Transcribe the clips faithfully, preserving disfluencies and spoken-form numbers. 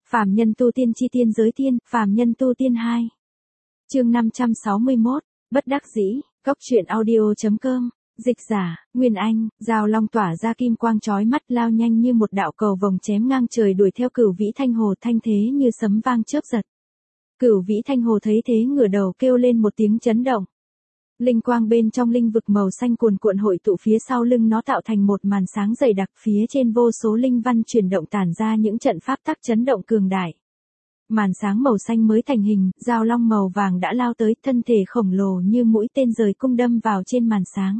Phàm nhân tu tiên chi tiên giới tiên, phàm nhân tu tiên hai. Chương năm trăm sáu mươi mốt, bất đắc dĩ, cốc truyện audio.com, dịch giả, Nguyên Anh, Giao Long tỏa ra kim quang chói mắt lao nhanh như một đạo cầu vồng chém ngang trời đuổi theo Cửu Vĩ Thanh Hồ thanh thế như sấm vang chớp giật. Cửu Vĩ Thanh Hồ thấy thế ngửa đầu kêu lên một tiếng chấn động. Linh quang bên trong linh vực màu xanh cuồn cuộn hội tụ phía sau lưng nó tạo thành một màn sáng dày đặc, phía trên vô số linh văn chuyển động tản ra những trận pháp tắc chấn động cường đại. Màn sáng màu xanh mới thành hình, Giao Long màu vàng đã lao tới, thân thể khổng lồ như mũi tên rời cung đâm vào trên màn sáng.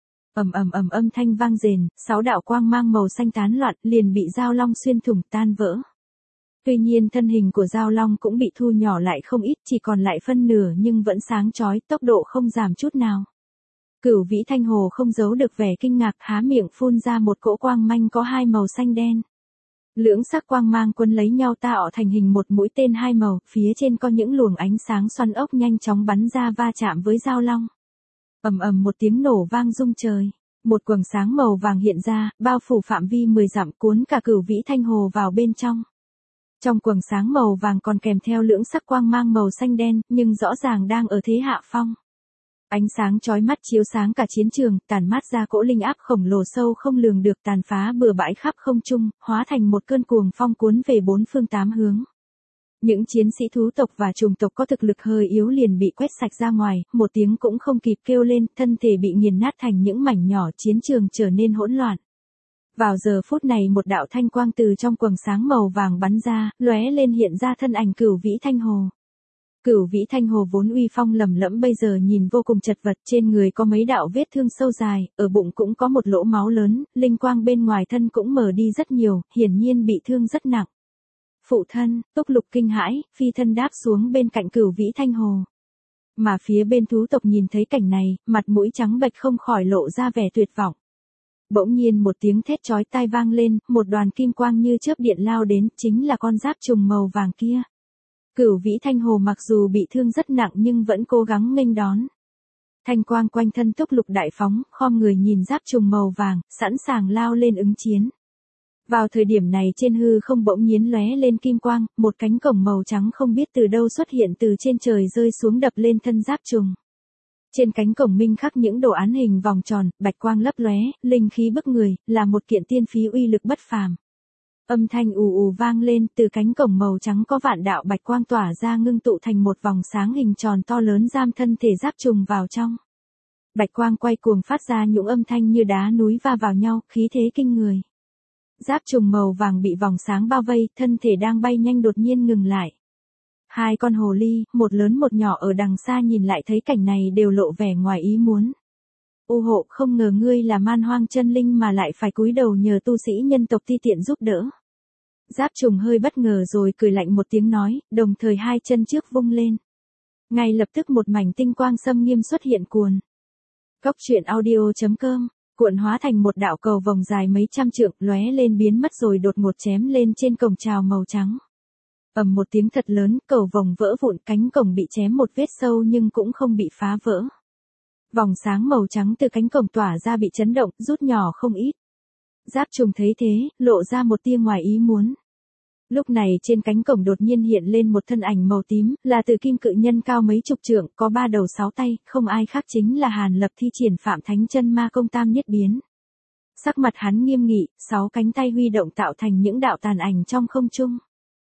Ầm ầm ầm âm thanh vang rền, sáu đạo quang mang màu xanh tán loạn, liền bị Giao Long xuyên thủng tan vỡ. Tuy nhiên thân hình của Giao Long cũng bị thu nhỏ lại không ít, chỉ còn lại phân nửa nhưng vẫn sáng chói, tốc độ không giảm chút nào. Cửu Vĩ Thanh Hồ không giấu được vẻ kinh ngạc, há miệng phun ra một cỗ quang manh có hai màu xanh đen. Lưỡng sắc quang mang quấn lấy nhau tạo thành hình một mũi tên hai màu, phía trên có những luồng ánh sáng xoăn ốc nhanh chóng bắn ra va chạm với Giao Long. Ầm ầm một tiếng nổ vang rung trời, một quầng sáng màu vàng hiện ra, bao phủ phạm vi mười dặm, cuốn cả Cửu Vĩ Thanh Hồ vào bên trong. Trong quầng sáng màu vàng còn kèm theo lưỡng sắc quang mang màu xanh đen, nhưng rõ ràng đang ở thế hạ phong. Ánh sáng chói mắt chiếu sáng cả chiến trường, tản mát ra cỗ linh áp khổng lồ sâu không lường được tàn phá bừa bãi khắp không trung, hóa thành một cơn cuồng phong cuốn về bốn phương tám hướng. Những chiến sĩ thú tộc và trùng tộc có thực lực hơi yếu liền bị quét sạch ra ngoài, một tiếng cũng không kịp kêu lên, thân thể bị nghiền nát thành những mảnh nhỏ, chiến trường trở nên hỗn loạn. Vào giờ phút này một đạo thanh quang từ trong quầng sáng màu vàng bắn ra, lóe lên hiện ra thân ảnh Cửu Vĩ Thanh Hồ. Cửu Vĩ Thanh Hồ vốn uy phong lầm lẫm bây giờ nhìn vô cùng chật vật, trên người có mấy đạo vết thương sâu dài, ở bụng cũng có một lỗ máu lớn, linh quang bên ngoài thân cũng mờ đi rất nhiều, hiển nhiên bị thương rất nặng. Phụ thân, Túc Lục kinh hãi, phi thân đáp xuống bên cạnh Cửu Vĩ Thanh Hồ. Mà phía bên thú tộc nhìn thấy cảnh này, mặt mũi trắng bệch không khỏi lộ ra vẻ tuyệt vọng. Bỗng nhiên một tiếng thét chói tai vang lên, một đoàn kim quang như chớp điện lao đến, chính là con giáp trùng màu vàng kia. Cửu Vĩ Thanh Hồ mặc dù bị thương rất nặng nhưng vẫn cố gắng nghênh đón. Thanh quang quanh thân Túc Lục đại phóng, khom người nhìn giáp trùng màu vàng, sẵn sàng lao lên ứng chiến. Vào thời điểm này trên hư không bỗng nhiên lóe lên kim quang, một cánh cổng màu trắng không biết từ đâu xuất hiện từ trên trời rơi xuống đập lên thân giáp trùng. Trên cánh cổng minh khắc những đồ án hình vòng tròn, bạch quang lấp lóe, linh khí bức người, là một kiện tiên khí uy lực bất phàm. Âm thanh ù ù vang lên, từ cánh cổng màu trắng có vạn đạo bạch quang tỏa ra ngưng tụ thành một vòng sáng hình tròn to lớn giam thân thể giáp trùng vào trong. Bạch quang quay cuồng phát ra những âm thanh như đá núi va vào nhau, khí thế kinh người. Giáp trùng màu vàng bị vòng sáng bao vây, thân thể đang bay nhanh đột nhiên ngừng lại. Hai con hồ ly, một lớn một nhỏ ở đằng xa nhìn lại thấy cảnh này đều lộ vẻ ngoài ý muốn. U hộ, không ngờ ngươi là man hoang chân linh mà lại phải cúi đầu nhờ tu sĩ nhân tộc ti tiện giúp đỡ. Giáp trùng hơi bất ngờ rồi cười lạnh một tiếng nói, đồng thời hai chân trước vung lên. Ngay lập tức một mảnh tinh quang xâm nghiêm xuất hiện cuồn. Cốc truyện audio.com, cuộn hóa thành một đạo cầu vòng dài mấy trăm trượng, lóe lên biến mất rồi đột ngột chém lên trên cổng trào màu trắng. Ầm một tiếng thật lớn, cầu vòng vỡ vụn, cánh cổng bị chém một vết sâu nhưng cũng không bị phá vỡ. Vòng sáng màu trắng từ cánh cổng tỏa ra bị chấn động, rút nhỏ không ít. Giáp trùng thấy thế, lộ ra một tia ngoài ý muốn. Lúc này trên cánh cổng đột nhiên hiện lên một thân ảnh màu tím, là Tử Kim cự nhân cao mấy chục trượng, có ba đầu sáu tay, không ai khác chính là Hàn Lập thi triển Phạm Thánh Chân Ma Công Tam Nhất Biến. Sắc mặt hắn nghiêm nghị, sáu cánh tay huy động tạo thành những đạo tàn ảnh trong không trung.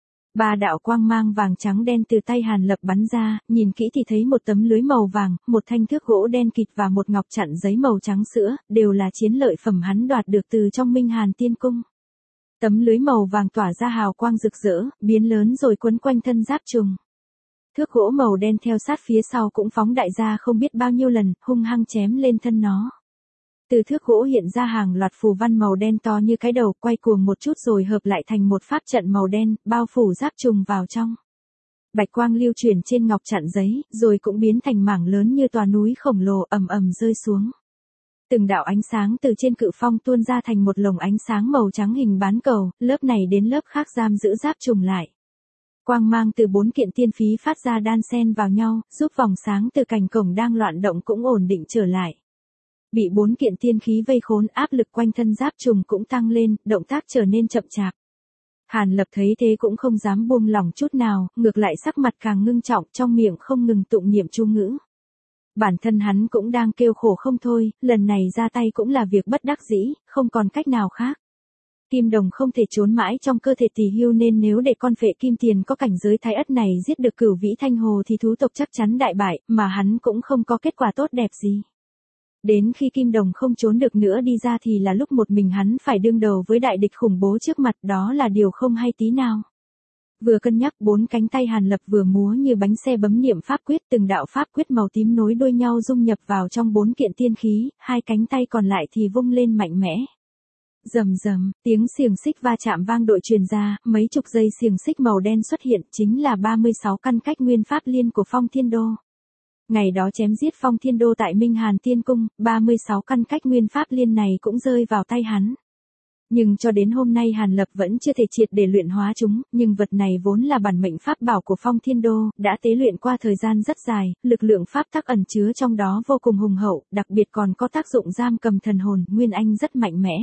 Ba đạo quang mang vàng trắng đen từ tay Hàn Lập bắn ra, nhìn kỹ thì thấy một tấm lưới màu vàng, một thanh thước gỗ đen kịt và một ngọc chặn giấy màu trắng sữa, đều là chiến lợi phẩm hắn đoạt được từ trong Minh Hàn Tiên Cung. Tấm lưới màu vàng tỏa ra hào quang rực rỡ, biến lớn rồi quấn quanh thân giáp trùng. Thước gỗ màu đen theo sát phía sau cũng phóng đại ra không biết bao nhiêu lần, hung hăng chém lên thân nó. Từ thước gỗ hiện ra hàng loạt phù văn màu đen to như cái đầu, quay cuồng một chút rồi hợp lại thành một pháp trận màu đen, bao phủ giáp trùng vào trong. Bạch quang lưu chuyển trên ngọc chặn giấy, rồi cũng biến thành mảng lớn như tòa núi khổng lồ ầm ầm rơi xuống. Từng đạo ánh sáng từ trên cự phong tuôn ra thành một lồng ánh sáng màu trắng hình bán cầu, lớp này đến lớp khác giam giữ giáp trùng lại. Quang mang từ bốn kiện tiên khí phát ra đan xen vào nhau, giúp vòng sáng từ cành cổng đang loạn động cũng ổn định trở lại. Bị bốn kiện tiên khí vây khốn, áp lực quanh thân giáp trùng cũng tăng lên, động tác trở nên chậm chạp. Hàn Lập thấy thế cũng không dám buông lỏng chút nào, ngược lại sắc mặt càng ngưng trọng, trong miệng không ngừng tụng niệm chú ngữ. Bản thân hắn cũng đang kêu khổ không thôi, lần này ra tay cũng là việc bất đắc dĩ, không còn cách nào khác. Kim đồng không thể trốn mãi trong cơ thể Tỳ Hưu, nên nếu để con phệ kim tiền có cảnh giới thái ất này giết được Cửu Vĩ Thanh Hồ thì thú tộc chắc chắn đại bại, mà hắn cũng không có kết quả tốt đẹp gì. Đến khi kim đồng không trốn được nữa đi ra thì là lúc một mình hắn phải đương đầu với đại địch khủng bố trước mặt, đó là điều không hay tí nào. Vừa cân nhắc, bốn cánh tay Hàn Lập vừa múa như bánh xe bấm niệm pháp quyết, từng đạo pháp quyết màu tím nối đuôi nhau dung nhập vào trong bốn kiện tiên khí, hai cánh tay còn lại thì vung lên mạnh mẽ. Rầm rầm, tiếng xiềng xích va chạm vang đội truyền ra, mấy chục dây xiềng xích màu đen xuất hiện, chính là ba mươi sáu căn cách nguyên pháp liên của Phong Thiên Đô. Ngày đó chém giết Phong Thiên Đô tại Minh Hàn Tiên Cung, ba mươi sáu căn cách nguyên pháp liên này cũng rơi vào tay hắn. Nhưng cho đến hôm nay Hàn Lập vẫn chưa thể triệt để luyện hóa chúng, nhưng vật này vốn là bản mệnh pháp bảo của Phong Thiên Đô, đã tế luyện qua thời gian rất dài, lực lượng pháp tắc ẩn chứa trong đó vô cùng hùng hậu, đặc biệt còn có tác dụng giam cầm thần hồn, nguyên anh rất mạnh mẽ.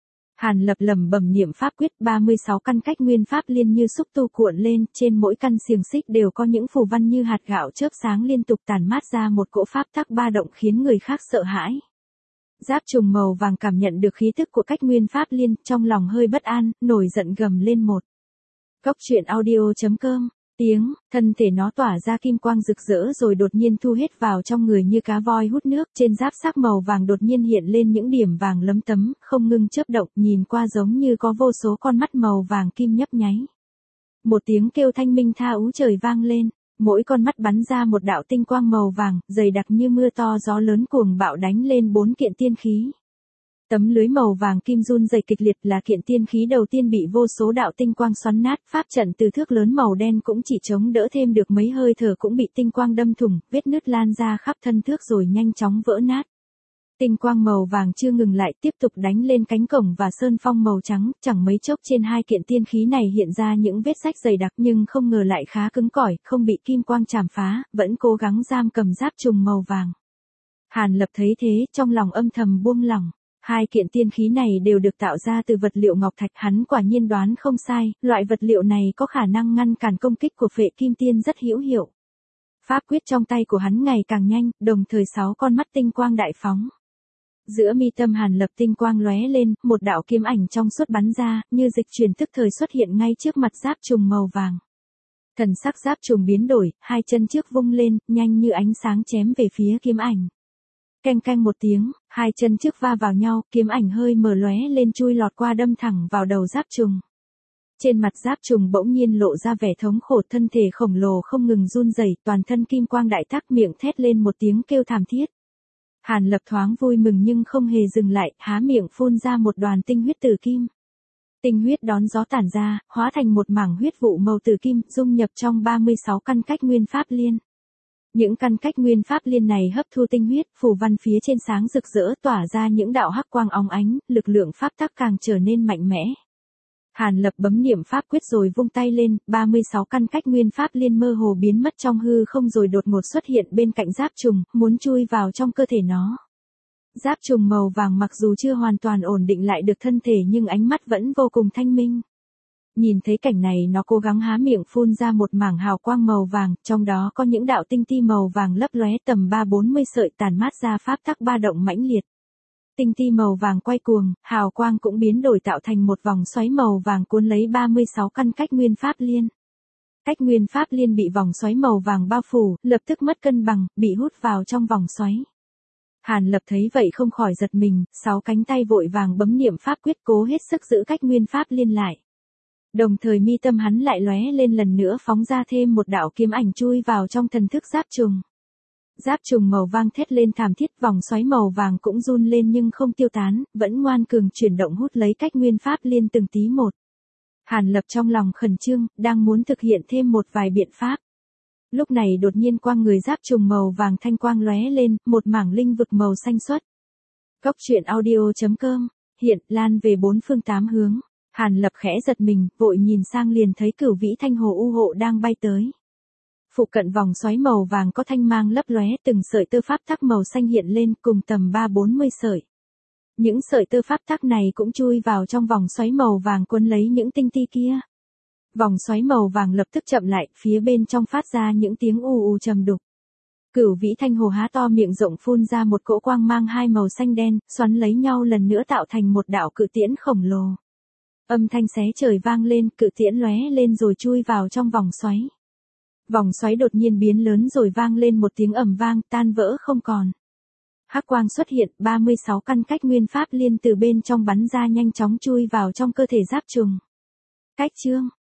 Hàn Lập lẩm bẩm niệm pháp quyết, ba mươi sáu căn cách nguyên pháp liên như xúc tu cuộn lên, trên mỗi căn xiềng xích đều có những phù văn như hạt gạo chớp sáng liên tục tản mát ra một cỗ pháp tắc ba động khiến người khác sợ hãi. Giáp trùng màu vàng cảm nhận được khí tức của cách nguyên pháp liên, trong lòng hơi bất an, nổi giận gầm lên một. Cốc truyện audio chấm com, tiếng, thân thể nó tỏa ra kim quang rực rỡ rồi đột nhiên thu hết vào trong người như cá voi hút nước, trên giáp sắc màu vàng đột nhiên hiện lên những điểm vàng lấm tấm, không ngừng chớp động, nhìn qua giống như có vô số con mắt màu vàng kim nhấp nháy. Một tiếng kêu thanh minh tha ú trời vang lên. Mỗi con mắt bắn ra một đạo tinh quang màu vàng, dày đặc như mưa to gió lớn cuồng bạo đánh lên bốn kiện tiên khí. Tấm lưới màu vàng kim run rẩy kịch liệt là kiện tiên khí đầu tiên bị vô số đạo tinh quang xoắn nát, pháp trận từ thước lớn màu đen cũng chỉ chống đỡ thêm được mấy hơi thở cũng bị tinh quang đâm thủng, vết nứt lan ra khắp thân thước rồi nhanh chóng vỡ nát. Tinh quang màu vàng chưa ngừng lại, tiếp tục đánh lên cánh cổng và sơn phong màu trắng, chẳng mấy chốc trên hai kiện tiên khí này hiện ra những vết rách dày đặc, nhưng không ngờ lại khá cứng cỏi, không bị kim quang chảm phá, vẫn cố gắng giam cầm giáp trùng màu vàng. Hàn Lập thấy thế, trong lòng âm thầm buông lỏng. Hai kiện tiên khí này đều được tạo ra từ vật liệu ngọc thạch, hắn quả nhiên đoán không sai, loại vật liệu này có khả năng ngăn cản công kích của phệ kim tiên rất hữu hiệu. Pháp quyết trong tay của hắn ngày càng nhanh, đồng thời sáu con mắt tinh quang đại phóng. Giữa mi tâm Hàn Lập tinh quang lóe lên, một đạo kiếm ảnh trong suốt bắn ra, như dịch chuyển tức thời xuất hiện ngay trước mặt giáp trùng màu vàng. Thần sắc giáp trùng biến đổi, hai chân trước vung lên, nhanh như ánh sáng chém về phía kiếm ảnh. Canh canh một tiếng, hai chân trước va vào nhau, kiếm ảnh hơi mở lóe lên chui lọt qua đâm thẳng vào đầu giáp trùng. Trên mặt giáp trùng bỗng nhiên lộ ra vẻ thống khổ, thân thể khổng lồ không ngừng run rẩy, toàn thân kim quang đại thác, miệng thét lên một tiếng kêu thảm thiết. Hàn Lập thoáng vui mừng nhưng không hề dừng lại, há miệng phun ra một đoàn tinh huyết tử kim. Tinh huyết đón gió tản ra, hóa thành một mảng huyết vụ màu tử kim, dung nhập trong ba mươi sáu căn cách nguyên pháp liên. Những căn cách nguyên pháp liên này hấp thu tinh huyết, phù văn phía trên sáng rực rỡ tỏa ra những đạo hắc quang óng ánh, lực lượng pháp tắc càng trở nên mạnh mẽ. Hàn Lập bấm niệm pháp quyết rồi vung tay lên, ba mươi sáu căn cách nguyên pháp liên mơ hồ biến mất trong hư không rồi đột ngột xuất hiện bên cạnh giáp trùng, muốn chui vào trong cơ thể nó. Giáp trùng màu vàng mặc dù chưa hoàn toàn ổn định lại được thân thể nhưng ánh mắt vẫn vô cùng thanh minh. Nhìn thấy cảnh này nó cố gắng há miệng phun ra một mảng hào quang màu vàng, trong đó có những đạo tinh ti màu vàng lấp lóe tầm ba bốn mươi sợi tàn mát ra pháp tắc ba động mãnh liệt. Tinh ti màu vàng quay cuồng, hào quang cũng biến đổi tạo thành một vòng xoáy màu vàng cuốn lấy ba mươi sáu căn cách nguyên pháp liên. Cách nguyên pháp liên bị vòng xoáy màu vàng bao phủ, lập tức mất cân bằng, bị hút vào trong vòng xoáy. Hàn Lập thấy vậy không khỏi giật mình, sáu cánh tay vội vàng bấm niệm pháp quyết cố hết sức giữ cách nguyên pháp liên lại. Đồng thời mi tâm hắn lại lóe lên lần nữa phóng ra thêm một đạo kiếm ảnh chui vào trong thần thức giáp trùng. Giáp trùng màu vàng thét lên thảm thiết, vòng xoáy màu vàng cũng run lên nhưng không tiêu tán, vẫn ngoan cường chuyển động hút lấy cách nguyên pháp liên từng tí một. Hàn Lập trong lòng khẩn trương, đang muốn thực hiện thêm một vài biện pháp. Lúc này đột nhiên quang người giáp trùng màu vàng thanh quang lóe lên, một mảng linh vực màu xanh xuất. Cốc truyện audio chấm com, hiện, lan về bốn phương tám hướng. Hàn Lập khẽ giật mình, vội nhìn sang liền thấy Cửu Vĩ Thanh Hồ u hộ đang bay tới. Phụ cận vòng xoáy màu vàng có thanh mang lấp lóe, từng sợi tơ pháp tắc màu xanh hiện lên cùng tầm ba bốn mươi sợi. Những sợi tơ pháp tắc này cũng chui vào trong vòng xoáy màu vàng cuốn lấy những tinh ti kia. Vòng xoáy màu vàng lập tức chậm lại, phía bên trong phát ra những tiếng ù ù trầm đục. Cửu vĩ thanh hồ há to miệng rộng phun ra một cỗ quang mang hai màu xanh đen, xoắn lấy nhau lần nữa tạo thành một đạo cự tiễn khổng lồ. Âm thanh xé trời vang lên, cự tiễn lóe lên rồi chui vào trong vòng xoáy. Vòng xoáy đột nhiên biến lớn rồi vang lên một tiếng ầm vang, tan vỡ không còn. Hắc quang xuất hiện, ba mươi sáu căn cách nguyên pháp liên từ bên trong bắn ra nhanh chóng chui vào trong cơ thể Giáp Trùng. Cách chương